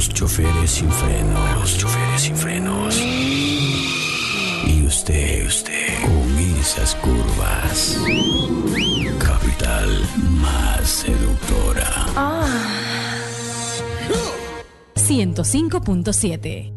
los choferes sin frenos. Y usted, con esas curvas. Capital más seductora. 105.7.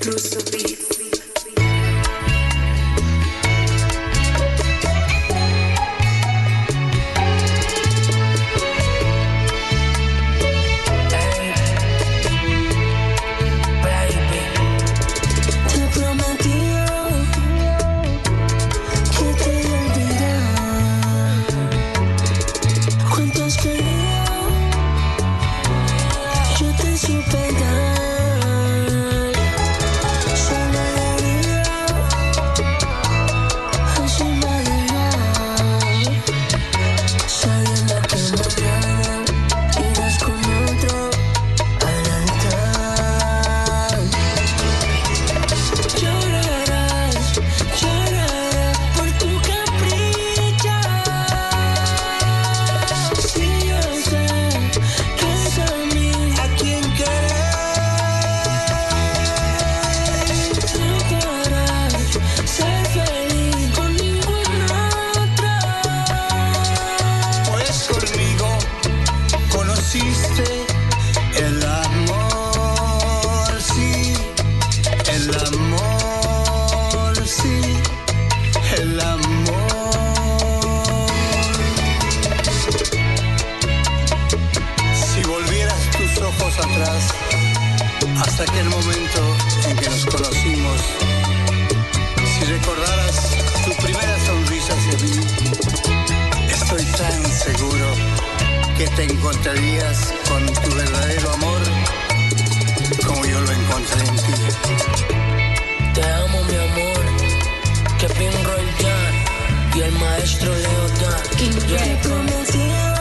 Hasta aquel momento en que nos conocimos, si recordaras tu primera sonrisa hacia mí, estoy tan seguro que te encontrarías con tu verdadero amor como yo lo encontré en ti. Te amo, mi amor, que Pin Roy Dan y el maestro Leo Dan. Yo te prometí.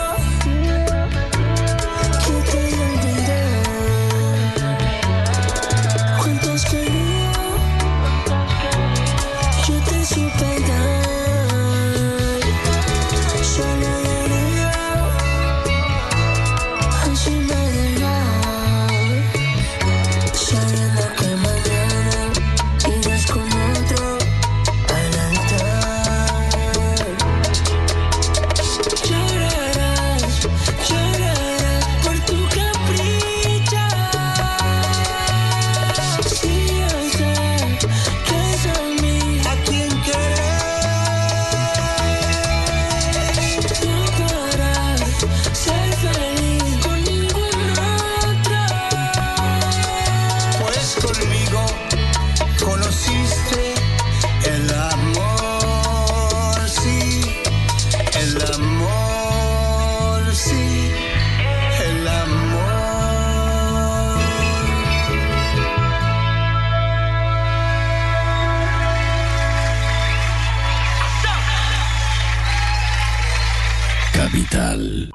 Capital.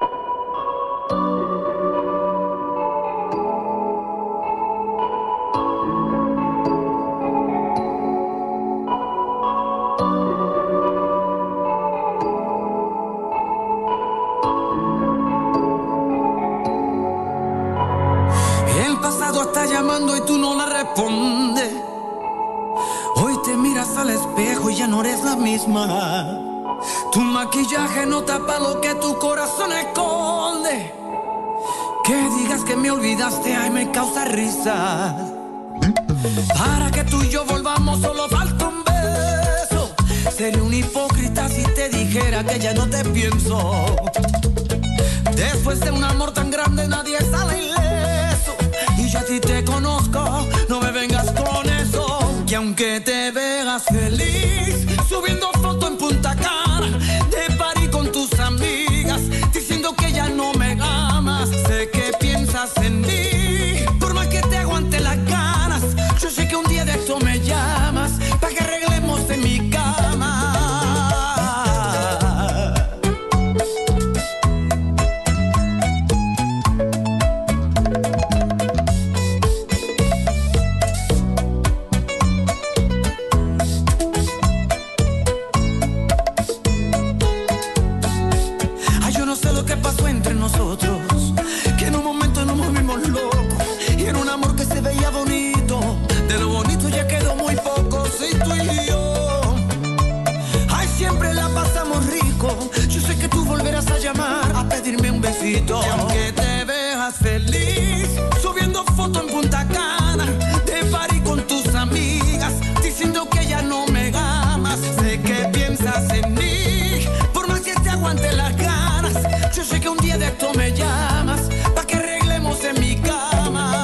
El pasado está llamando y tú no le respondes. Hoy te miras al espejo y ya no eres la misma. Tu maquillaje no tapa lo que tu corazón esconde. Que digas que me olvidaste, ay, me causa risa. Para que tú y yo volvamos solo falta un beso. Sería un hipócrita si te dijera que ya no te pienso. Después de un amor tan grande nadie sale ileso. Y yo a ti te conozco, no me vengas con eso. Que aunque te veas feliz subiendo foto en Punta Cana, de party con tus amigas, diciendo que ya no me amas, sé que piensas en mí. Por más que te aguante las ganas, yo sé que un día de esto me llamas para que arreglemos en mi cama. Y aunque te veas feliz, subiendo foto en Punta Cana, de party con tus amigas, diciendo que ya no me amas. Sé que piensas en mí, por más que te aguante las ganas. Yo sé que un día de esto me llamas, pa' que arreglemos en mi cama.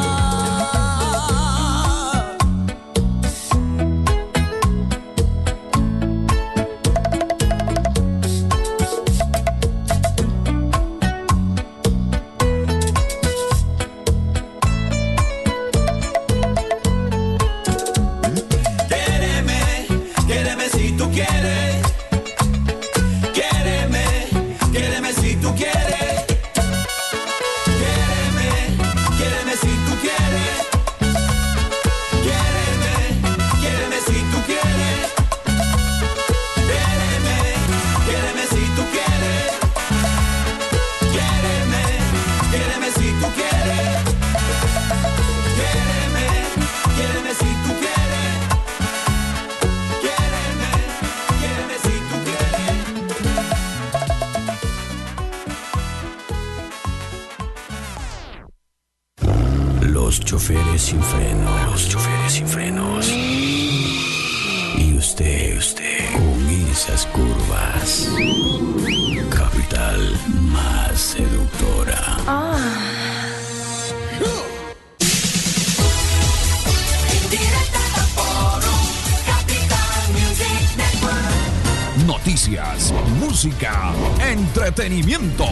Los choferes sin frenos. Los choferes sin frenos. Y usted, con esas curvas. Capital más seductora. Noticias, música, entretenimiento.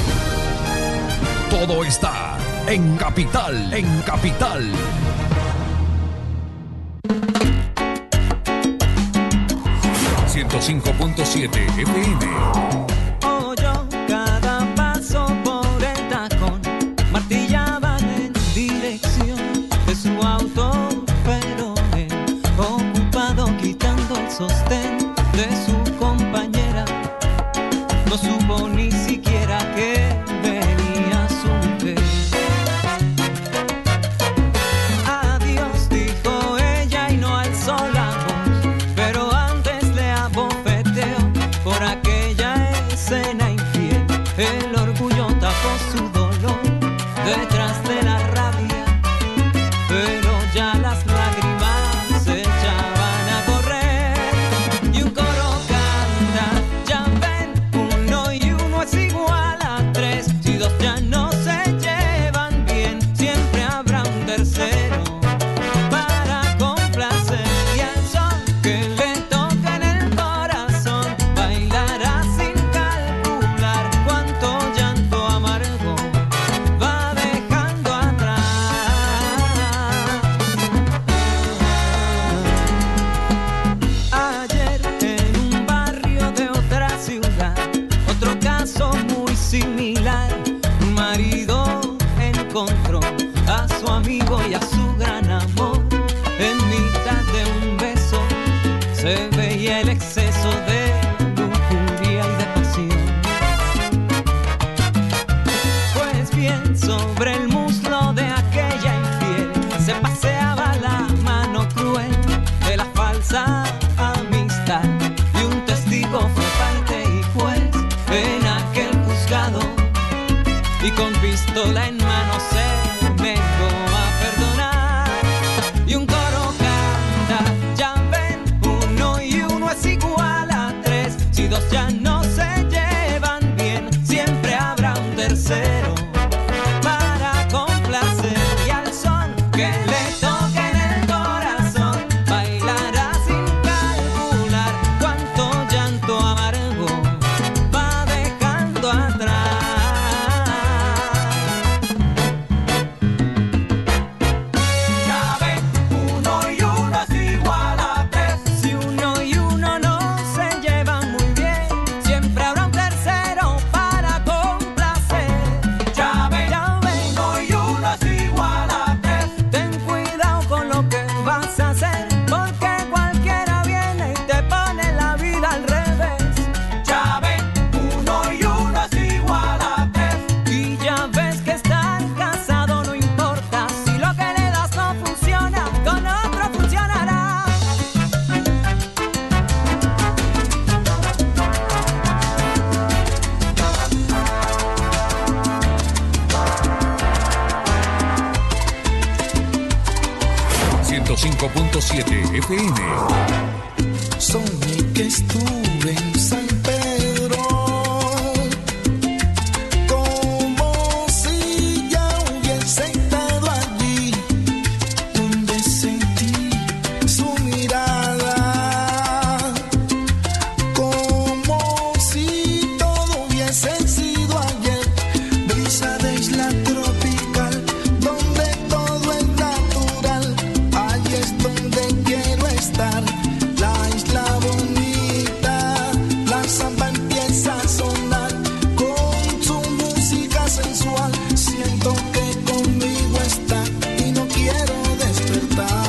Todo está en Capital, en Capital. ...105.7 FM. Oyó cada paso por el tacón, martillaban en dirección de su auto, pero él, ocupado quitando el sostén de su compañera, no supo ni siquiera que venía su mujer. Adiós, dijo ella y no alzó la voz, pero antes le abofeteó por aquella escena infiel. El orgullo tapó su dolor detrás de la rabia, pero ya las lágrimas se echaban a correr. Y un coro canta, ya ven, 1 y 1 es igual a 3. Si 2 ya no se llevan bien, siempre habrá un tercero para complacer. Y al son que le toca en el corazón, bailará sin calcular cuánto llanto amargo va dejando atrás. Ayer en un barrio de otra ciudad, otro caso muy similar. Un marido encontró a su amigo y a su gran amor. En mitad de un beso se veía el exceso de lujuria y de pasión. Pues bien, sobre el muslo de aquella infiel se paseaba la mano cruel de la falsa amistad. Y un testigo fue parte y juez en aquel juzgado, y con pistola en mano se negó a perdonar. Y un coro canta, ya ven, 1 y 1 es igual a 3. Si 2 ya no se llevan bien, siempre habrá un tercero para 105.7 FM. Soñé que estuve en San Pedro, como si ya hubiese estado allí, donde sentí su mirada, como si todo hubiese sido ayer. Brisa de isla tropical, donde todo es natural, ahí es donde quiero estar. La isla bonita, la samba empieza a sonar con su música sensual. Siento que conmigo está y no quiero despertar.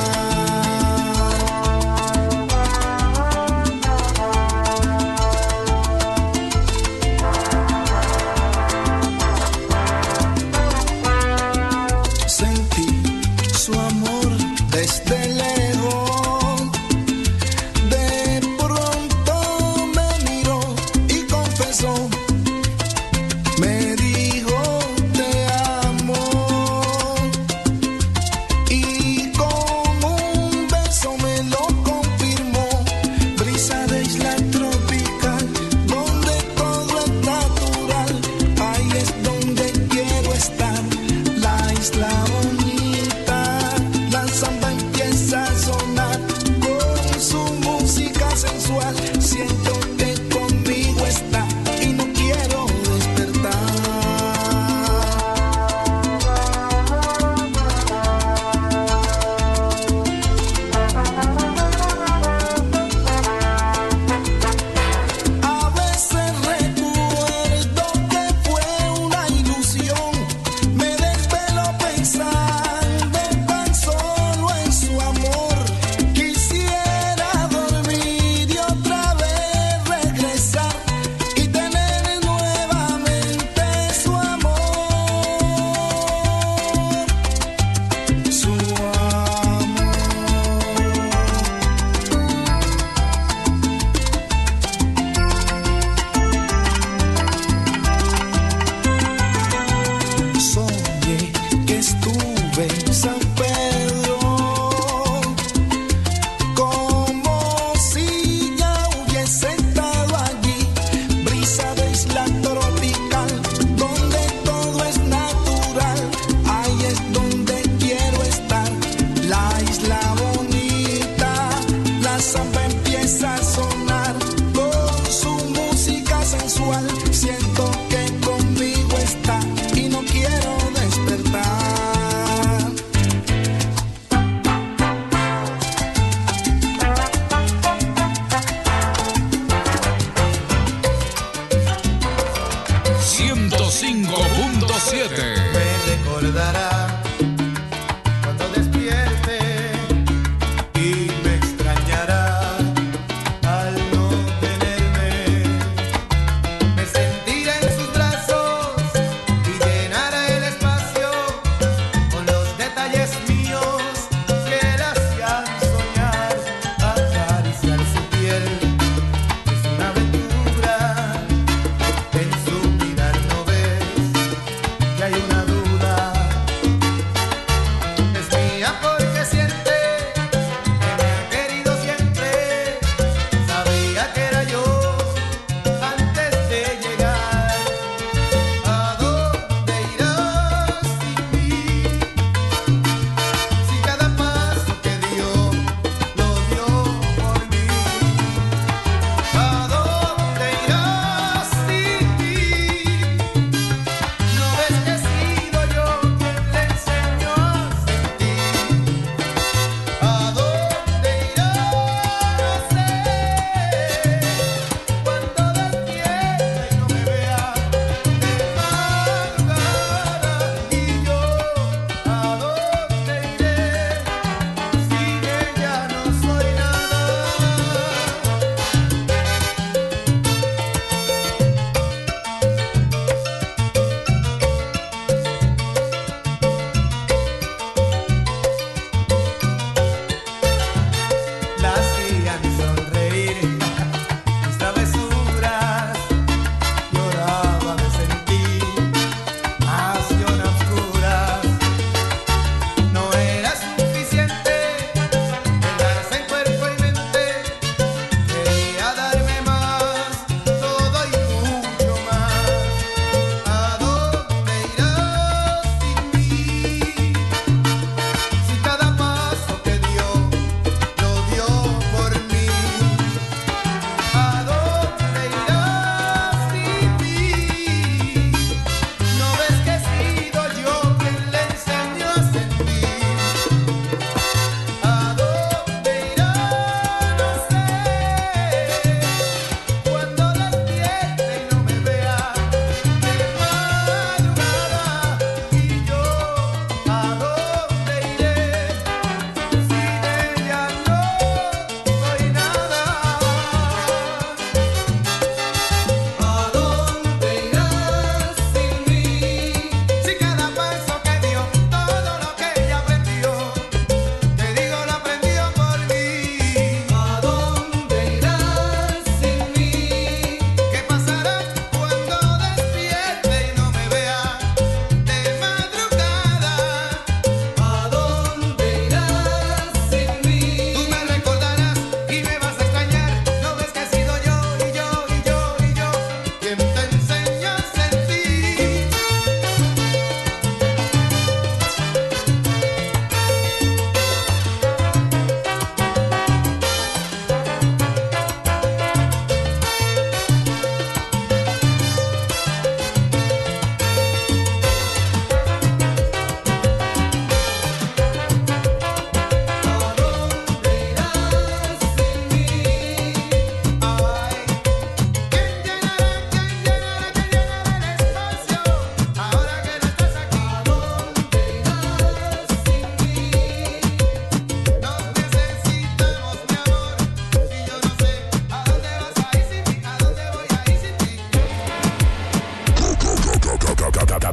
Sentí su amor desde lejos. De pronto me miró y confesó, me dijo te amo, y con un beso me lo confirmó. Brisa de isla tropical, donde todo es natural, ahí es donde quiero estar. La isla bonita, la samba empieza a sonar con su música sensual. Siento que conmigo está y no quiero despertar. A veces recuerdo que fue una ilusión, me desvelo pensando tan solo en su amor. Quisiera dormir y otra vez regresar y tener nuevamente su amor. Su amor. Soñé que estuve en San Pedro, como si ya hubiese estado allí. Brisa de isla tropical, donde todo es natural, ahí es donde quiero estar. La isla bonita, la samba empieza a sonar con su música sensual. Siento que conmigo está y no quiero despertar.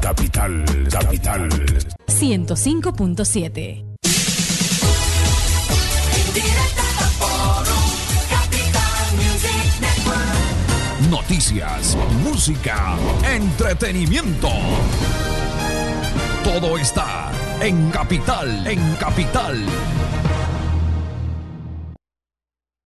Capital 105.7. Noticias, música, entretenimiento. Todo está en Capital.